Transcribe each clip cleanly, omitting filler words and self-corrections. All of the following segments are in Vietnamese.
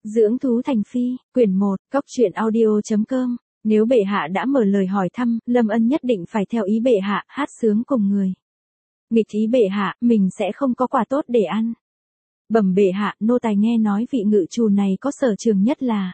Dưỡng thú thành phi, quyển 1, Cóc truyện audio.com. Nếu bệ hạ đã mở lời hỏi thăm, Lâm Ân nhất định phải theo ý bệ hạ, hát sướng cùng người. Nghịch ý bệ hạ, mình sẽ không có quà tốt để ăn. Bẩm bệ hạ, nô tài nghe nói vị ngự trù này có sở trường nhất là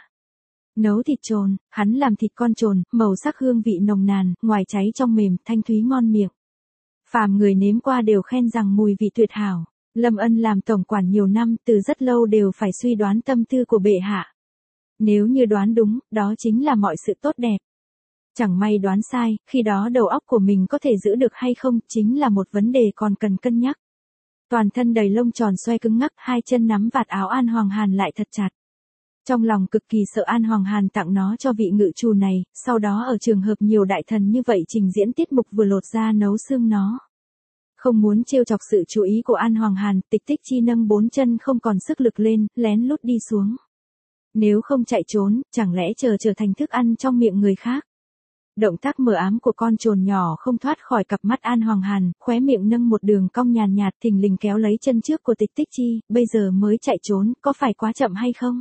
nấu thịt trồn, hắn làm thịt con trồn, màu sắc hương vị nồng nàn, ngoài cháy trong mềm, thanh thúy ngon miệng. Phàm người nếm qua đều khen rằng mùi vị tuyệt hảo. Lâm Ân làm tổng quản nhiều năm, từ rất lâu đều phải suy đoán tâm tư của bệ hạ. Nếu như đoán đúng, đó chính là mọi sự tốt đẹp. Chẳng may đoán sai, khi đó đầu óc của mình có thể giữ được hay không, chính là một vấn đề còn cần cân nhắc. Toàn thân đầy lông tròn xoay cứng ngắc, hai chân nắm vạt áo An Hoàng Hàn lại thật chặt. Trong lòng cực kỳ sợ An Hoàng Hàn tặng nó cho vị ngự trù này, sau đó ở trường hợp nhiều đại thần như vậy trình diễn tiết mục vừa lột da nấu xương nó. Không muốn trêu chọc sự chú ý của An Hoàng Hàn, Tịch Tích Chi nâng 4 chân không còn sức lực lên, lén lút đi xuống. Nếu không chạy trốn, chẳng lẽ trở thành thức ăn trong miệng người khác. Động tác mờ ám của con trồn nhỏ không thoát khỏi cặp mắt An Hoàng Hàn, khóe miệng nâng một đường cong nhàn nhạt, thình lình kéo lấy chân trước của Tịch Tích Chi, bây giờ mới chạy trốn, có phải quá chậm hay không?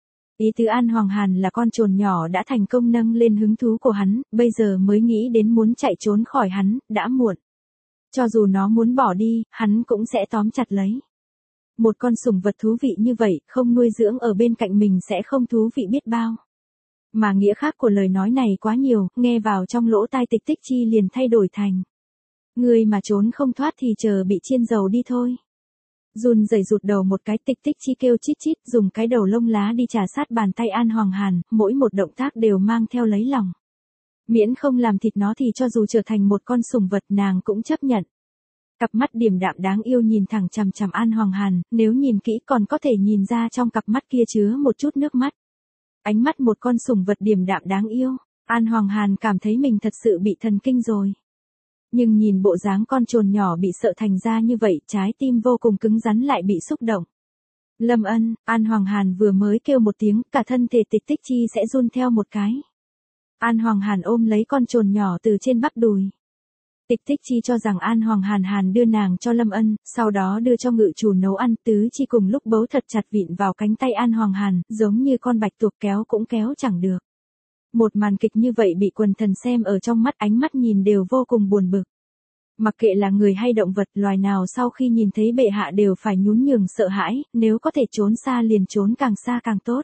Ý tứ An Hoàng Hàn là con trồn nhỏ đã thành công nâng lên hứng thú của hắn, bây giờ mới nghĩ đến muốn chạy trốn khỏi hắn, đã muộn. Cho dù nó muốn bỏ đi, hắn cũng sẽ tóm chặt lấy. Một con sủng vật thú vị như vậy, không nuôi dưỡng ở bên cạnh mình sẽ không thú vị biết bao. Mà nghĩa khác của lời nói này quá nhiều, nghe vào trong lỗ tai Tịch Tích Chi liền thay đổi thành: người mà trốn không thoát thì chờ bị chiên dầu đi thôi. Run rẩy rụt đầu một cái, Tịch Tích Chi kêu chít chít, dùng cái đầu lông lá đi trà sát bàn tay An Hoàng Hàn, mỗi một động tác đều mang theo lấy lòng. Miễn không làm thịt nó thì cho dù trở thành một con sủng vật nàng cũng chấp nhận. Cặp mắt điềm đạm đáng yêu nhìn thẳng chằm chằm An Hoàng Hàn, nếu nhìn kỹ còn có thể nhìn ra trong cặp mắt kia chứa một chút nước mắt. Ánh mắt một con sủng vật điềm đạm đáng yêu, An Hoàng Hàn cảm thấy mình thật sự bị thần kinh rồi. Nhưng nhìn bộ dáng con trồn nhỏ bị sợ thành ra như vậy, trái tim vô cùng cứng rắn lại bị xúc động. Lâm Ân, An Hoàng Hàn vừa mới kêu một tiếng, cả thân thể Tịch Tích Chi sẽ run theo một cái. An Hoàng Hàn ôm lấy con trồn nhỏ từ trên bắp đùi. Tịch Tích Chi cho rằng An Hoàng Hàn đưa nàng cho Lâm Ân, sau đó đưa cho ngự chủ nấu ăn, tứ chi cùng lúc bấu thật chặt vịn vào cánh tay An Hoàng Hàn, giống như con bạch tuộc kéo cũng kéo chẳng được. Một màn kịch như vậy bị quần thần xem ở trong mắt, ánh mắt nhìn đều vô cùng buồn bực. Mặc kệ là người hay động vật, loài nào sau khi nhìn thấy bệ hạ đều phải nhún nhường sợ hãi, nếu có thể trốn xa liền trốn càng xa càng tốt.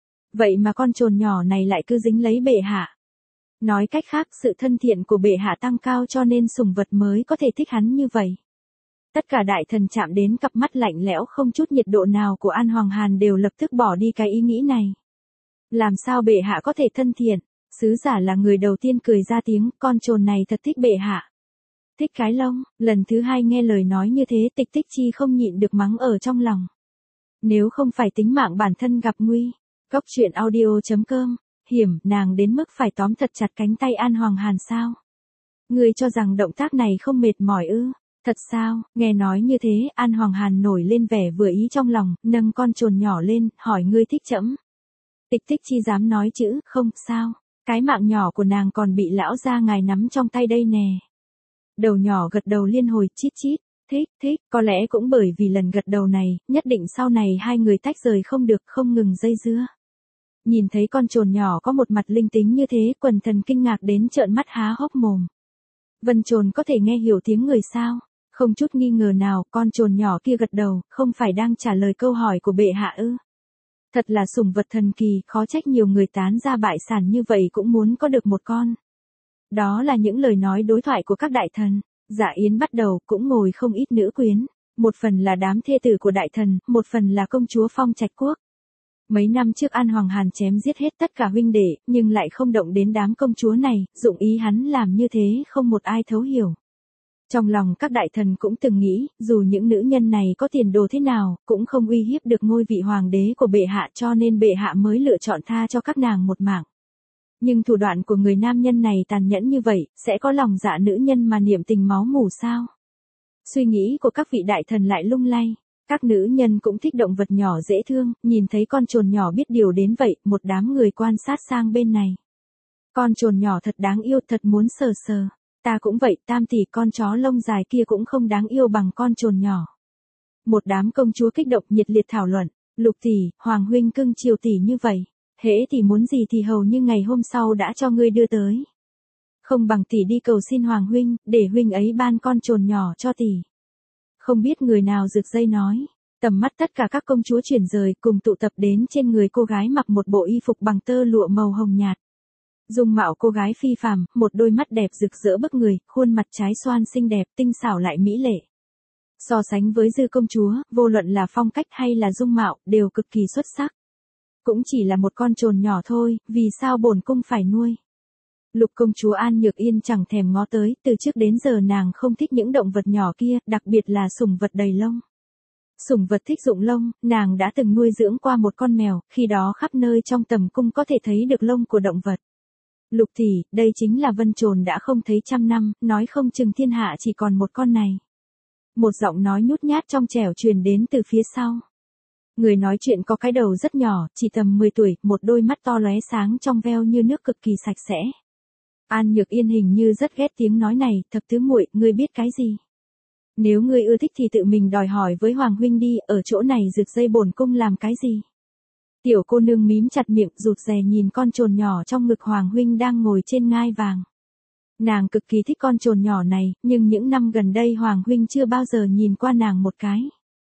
Vậy mà con trồn nhỏ này lại cứ dính lấy bệ hạ. Nói cách khác, sự thân thiện của bệ hạ tăng cao cho nên sủng vật mới có thể thích hắn như vậy. Tất cả đại thần chạm đến cặp mắt lạnh lẽo không chút nhiệt độ nào của An Hoàng Hàn đều lập tức bỏ đi cái ý nghĩ này. Làm sao bệ hạ có thể thân thiện? Sứ giả là người đầu tiên cười ra tiếng, con trồn này thật thích bệ hạ. Thích cái lông, lần thứ hai nghe lời nói như thế, Tịch Tích Chi không nhịn được mắng ở trong lòng. Nếu không phải tính mạng bản thân gặp nguy, Cóc truyện audio.com. Hiểm, nàng đến mức phải tóm thật chặt cánh tay An Hoàng Hàn sao? Ngươi cho rằng động tác này không mệt mỏi ư? Thật sao? Nghe nói như thế, An Hoàng Hàn nổi lên vẻ vừa ý trong lòng, nâng con trồn nhỏ lên, hỏi ngươi thích trẫm? Tịch Tích Chi dám nói chữ, không, sao? Cái mạng nhỏ của nàng còn bị lão gia ngài nắm trong tay đây nè. Đầu nhỏ gật đầu liên hồi, chít chít, thích, có lẽ cũng bởi vì lần gật đầu này, nhất định sau này hai người tách rời không được, không ngừng dây dưa. Nhìn thấy con trồn nhỏ có một mặt linh tính như thế, quần thần kinh ngạc đến trợn mắt há hốc mồm. Vân trồn có thể nghe hiểu tiếng người sao? Không chút nghi ngờ nào, con trồn nhỏ kia gật đầu, không phải đang trả lời câu hỏi của bệ hạ ư? Thật là sủng vật thần kỳ, khó trách nhiều người tán ra bại sản như vậy cũng muốn có được một con. Đó là những lời nói đối thoại của các đại thần. Dạ yến bắt đầu, cũng ngồi không ít nữ quyến. Một phần là đám thê tử của đại thần, một phần là công chúa Phong Trạch Quốc. Mấy năm trước An Hoàng Hàn chém giết hết tất cả huynh đệ, nhưng lại không động đến đám công chúa này, dụng ý hắn làm như thế không một ai thấu hiểu. Trong lòng các đại thần cũng từng nghĩ, dù những nữ nhân này có tiền đồ thế nào, cũng không uy hiếp được ngôi vị hoàng đế của bệ hạ, cho nên bệ hạ mới lựa chọn tha cho các nàng một mạng. Nhưng thủ đoạn của người nam nhân này tàn nhẫn như vậy, sẽ có lòng dạ nữ nhân mà niệm tình máu mủ sao? Suy nghĩ của các vị đại thần lại lung lay. Các nữ nhân cũng thích động vật nhỏ dễ thương, nhìn thấy con trồn nhỏ biết điều đến vậy, một đám người quan sát sang bên này. Con trồn nhỏ thật đáng yêu, thật muốn sờ sờ. Ta cũng vậy, tam tỷ, con chó lông dài kia cũng không đáng yêu bằng con trồn nhỏ. Một đám công chúa kích động nhiệt liệt thảo luận. Lục tỷ, Hoàng huynh cưng chiều tỷ như vậy, hễ tỷ muốn gì thì hầu như ngày hôm sau đã cho ngươi đưa tới. Không bằng tỷ đi cầu xin Hoàng huynh, để huynh ấy ban con trồn nhỏ cho tỷ. Không biết người nào rực dây nói. Tầm mắt tất cả các công chúa chuyển rời cùng tụ tập đến trên người cô gái mặc một bộ y phục bằng tơ lụa màu hồng nhạt. Dung mạo cô gái phi phàm, một đôi mắt đẹp rực rỡ bức người, khuôn mặt trái xoan xinh đẹp, tinh xảo lại mỹ lệ. So sánh với dư công chúa, vô luận là phong cách hay là dung mạo, đều cực kỳ xuất sắc. Cũng chỉ là một con trồn nhỏ thôi, vì sao bổn cung phải nuôi? Lục công chúa An Nhược Yên chẳng thèm ngó tới, từ trước đến giờ nàng không thích những động vật nhỏ kia, đặc biệt là sủng vật đầy lông. Sủng vật thích rụng lông, nàng đã từng nuôi dưỡng qua một con mèo, khi đó khắp nơi trong tầm cung có thể thấy được lông của động vật. Lục tỷ, đây chính là vân trồn đã không thấy trăm năm, nói không chừng thiên hạ chỉ còn một con này. Một giọng nói nhút nhát trong trẻo truyền đến từ phía sau. Người nói chuyện có cái đầu rất nhỏ, chỉ tầm 10 tuổi, một đôi mắt to lóe sáng trong veo như nước cực kỳ sạch sẽ. An Nhược Yên hình như rất ghét tiếng nói này, thập tứ muội, ngươi biết cái gì? Nếu ngươi ưa thích thì tự mình đòi hỏi với Hoàng huynh đi, ở chỗ này rực dây bổn cung làm cái gì? Tiểu cô nương mím chặt miệng, rụt rè nhìn con trồn nhỏ trong ngực Hoàng huynh đang ngồi trên ngai vàng. Nàng cực kỳ thích con trồn nhỏ này, nhưng những năm gần đây Hoàng huynh chưa bao giờ nhìn qua nàng một cái.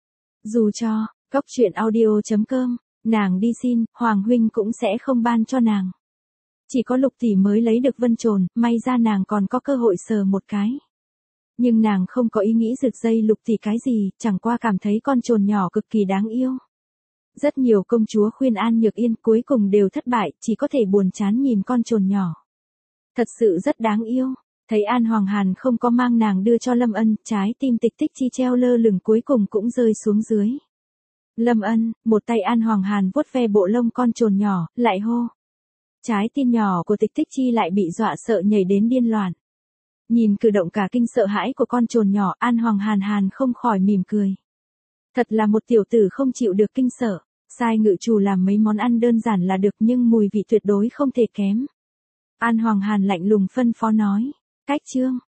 Dù cho, Cóc Truyện Audio.com, nàng đi xin, Hoàng huynh cũng sẽ không ban cho nàng. Chỉ có Lục tỷ mới lấy được vân trồn, may ra nàng còn có cơ hội sờ một cái. Nhưng nàng không có ý nghĩ rực dây Lục tỷ cái gì, chẳng qua cảm thấy con trồn nhỏ cực kỳ đáng yêu. Rất nhiều công chúa khuyên An Nhược Yên cuối cùng đều thất bại, chỉ có thể buồn chán nhìn con trồn nhỏ. Thật sự rất đáng yêu. Thấy An Hoàng Hàn không có mang nàng đưa cho Lâm Ân, trái tim Tịch Tích Chi treo lơ lửng cuối cùng cũng rơi xuống dưới. Lâm Ân, một tay An Hoàng Hàn vuốt ve bộ lông con trồn nhỏ, lại hô. Trái tim nhỏ của Tịch Tích Chi lại bị dọa sợ nhảy đến điên loạn. Nhìn cử động cả kinh sợ hãi của con trồn nhỏ, An Hoàng Hàn không khỏi mỉm cười. Thật là một tiểu tử không chịu được kinh sợ, sai ngự chủ làm mấy món ăn đơn giản là được nhưng mùi vị tuyệt đối không thể kém. An Hoàng Hàn lạnh lùng phân phó nói, cách chương,